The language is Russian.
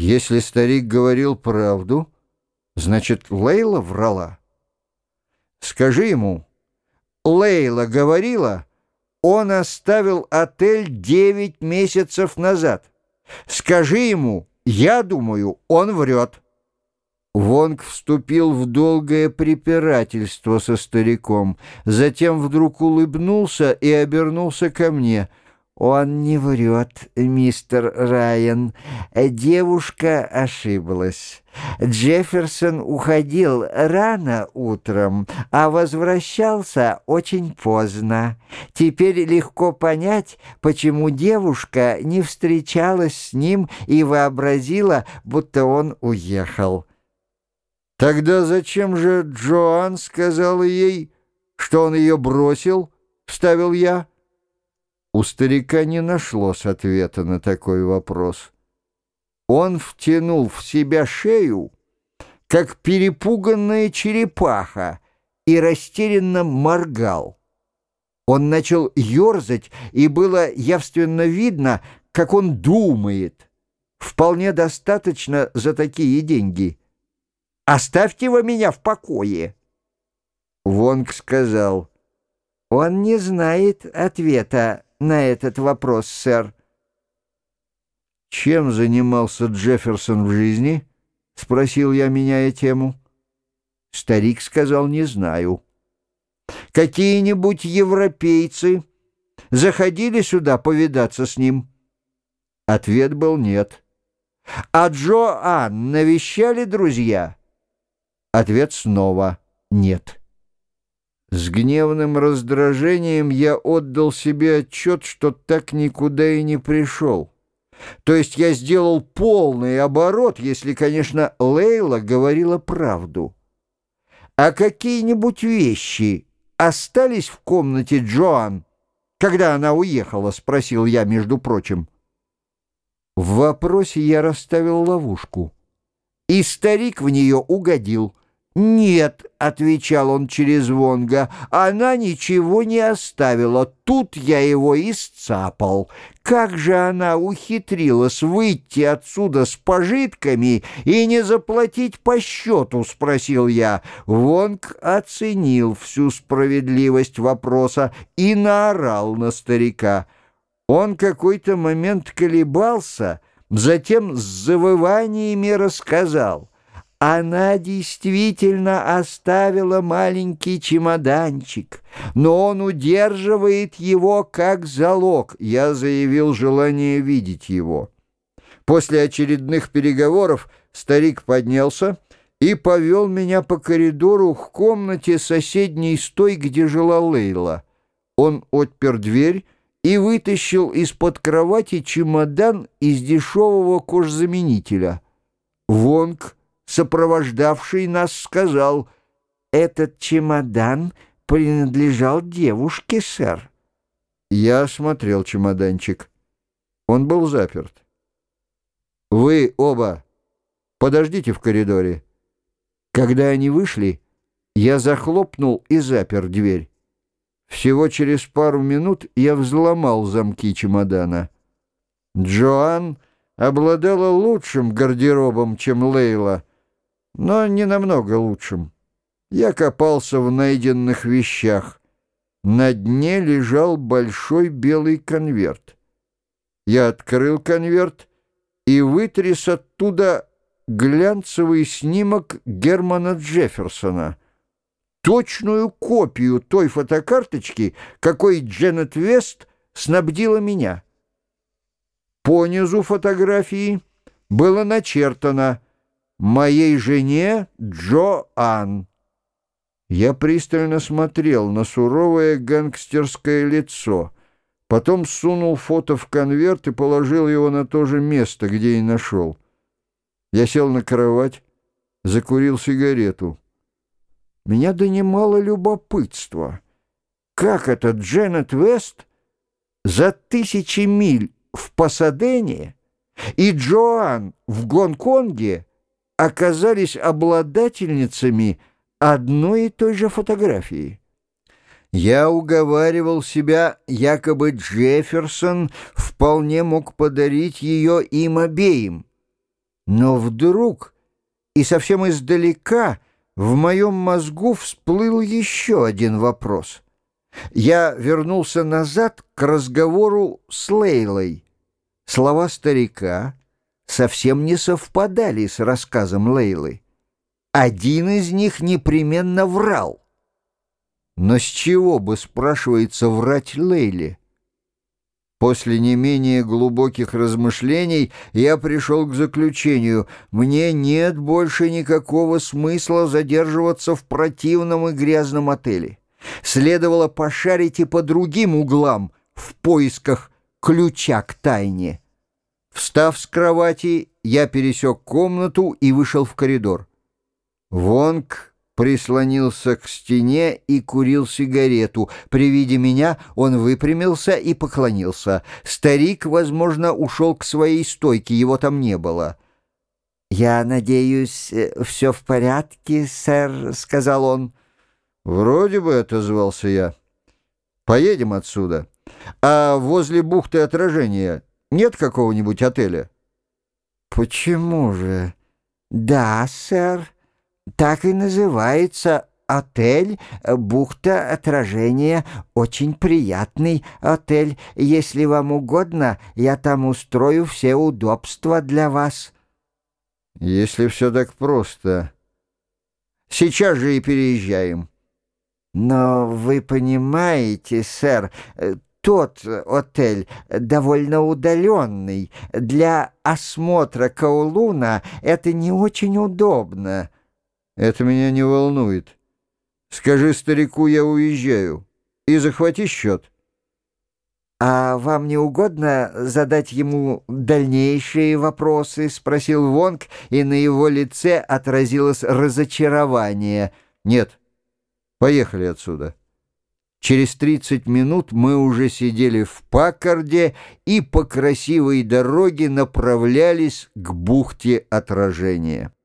Если старик говорил правду, значит, Лейла врала. Скажи ему, Лейла говорила, он оставил отель 9 месяцев назад. Скажи ему, я думаю, он врет. Вонг вступил в долгое препирательство со стариком, затем вдруг улыбнулся и обернулся ко мне. «Он не врет, мистер Райан. Девушка ошиблась. Джефферсон уходил рано утром, а возвращался очень поздно. Теперь легко понять, почему девушка не встречалась с ним и вообразила, будто он уехал». «Тогда зачем же Джоан сказала ей, что он ее бросил?» — вставил я. У старика не нашлось ответа на такой вопрос. Он втянул в себя шею, как перепуганная черепаха, и растерянно моргал. Он начал ерзать, и было явственно видно, как он думает. Вполне достаточно за такие деньги. «Оставьте вы меня в покое!» Вонг сказал: «Он не знает ответа на этот вопрос, сэр». «Чем занимался Джефферсон в жизни?» — спросил я, меняя тему. Старик сказал: «Не знаю». «Какие-нибудь европейцы заходили сюда повидаться с ним?» Ответ был: «Нет». «А Джоан навещали друзья?» Ответ снова: «Нет». С гневным раздражением я отдал себе отчет, что так никуда и не пришел. То есть я сделал полный оборот, если, конечно, Лейла говорила правду. «А какие-нибудь вещи остались в комнате Джоан, когда она уехала?» — спросил я, между прочим. В вопросе я расставил ловушку, и старик в нее угодил. «Нет», — отвечал он через Вонга, — «она ничего не оставила. Тут я его и сцапал. Как же она ухитрилась выйти отсюда с пожитками и не заплатить по счету?» — спросил я. Вонг оценил всю справедливость вопроса и наорал на старика. Он какой-то момент колебался, затем с завываниями рассказал. Она действительно оставила маленький чемоданчик, но он удерживает его как залог. Я заявил желание видеть его. После очередных переговоров старик поднялся и повел меня по коридору к комнате соседней с той, где жила Лейла. Он отпер дверь и вытащил из-под кровати чемодан из дешевого кожзаменителя. Вонг, сопровождавший нас, сказал: «Этот чемодан принадлежал девушке, сэр». Я осмотрел чемоданчик. Он был заперт. «Вы оба подождите в коридоре». Когда они вышли, я захлопнул и запер дверь. Всего через пару минут я взломал замки чемодана. Джоан обладала лучшим гардеробом, чем Лейла, но не намного лучшим. Я копался в найденных вещах. На дне лежал большой белый конверт. Я открыл конверт и вытряс оттуда глянцевый снимок Германа Джефферсона, точную копию той фотокарточки, какой Дженнет Вест снабдила меня. По низу фотографии было начертано: «Моей жене Джоан». Я пристально смотрел на суровое гангстерское лицо, потом сунул фото в конверт и положил его на то же место, где и нашел. Я сел на кровать, закурил сигарету. Меня донимало любопытство. Как это Дженнет Вест за 1000 миль в Пасадене и Джоан в Гонконге оказались обладательницами одной и той же фотографии? Я уговаривал себя, якобы Джефферсон вполне мог подарить ее им обеим. Но вдруг и совсем издалека в моем мозгу всплыл еще один вопрос. Я вернулся назад к разговору с Лейлой. Слова старика совсем не совпадали с рассказом Лейлы. Один из них непременно врал. Но с чего бы, спрашивается, врать Лейле? После не менее глубоких размышлений я пришел к заключению: мне нет больше никакого смысла задерживаться в противном и грязном отеле. Следовало пошарить и по другим углам в поисках ключа к тайне. Встав с кровати, я пересек комнату и вышел в коридор. Вонг прислонился к стене и курил сигарету. При виде меня он выпрямился и поклонился. Старик, возможно, ушел к своей стойке, его там не было. «Я надеюсь, все в порядке, сэр», — сказал он. «Вроде бы», — отозвался я. «Поедем отсюда. А возле бухты Отражения нет какого-нибудь отеля?» «Почему же?» «Да, сэр. Так и называется отель «Бухта Отражения». Очень приятный отель. Если вам угодно, я там устрою все удобства для вас». «Если все так просто. Сейчас же и переезжаем». «Но вы понимаете, сэр, тот отель довольно удаленный. Для осмотра Коулуна это не очень удобно». «Это меня не волнует. Скажи старику, я уезжаю, и захвати счет». «А вам не угодно задать ему дальнейшие вопросы?» — спросил Вонг, и на его лице отразилось разочарование. «Нет, поехали отсюда». Через 30 минут мы уже сидели в Паккарде и по красивой дороге направлялись к бухте Отражения.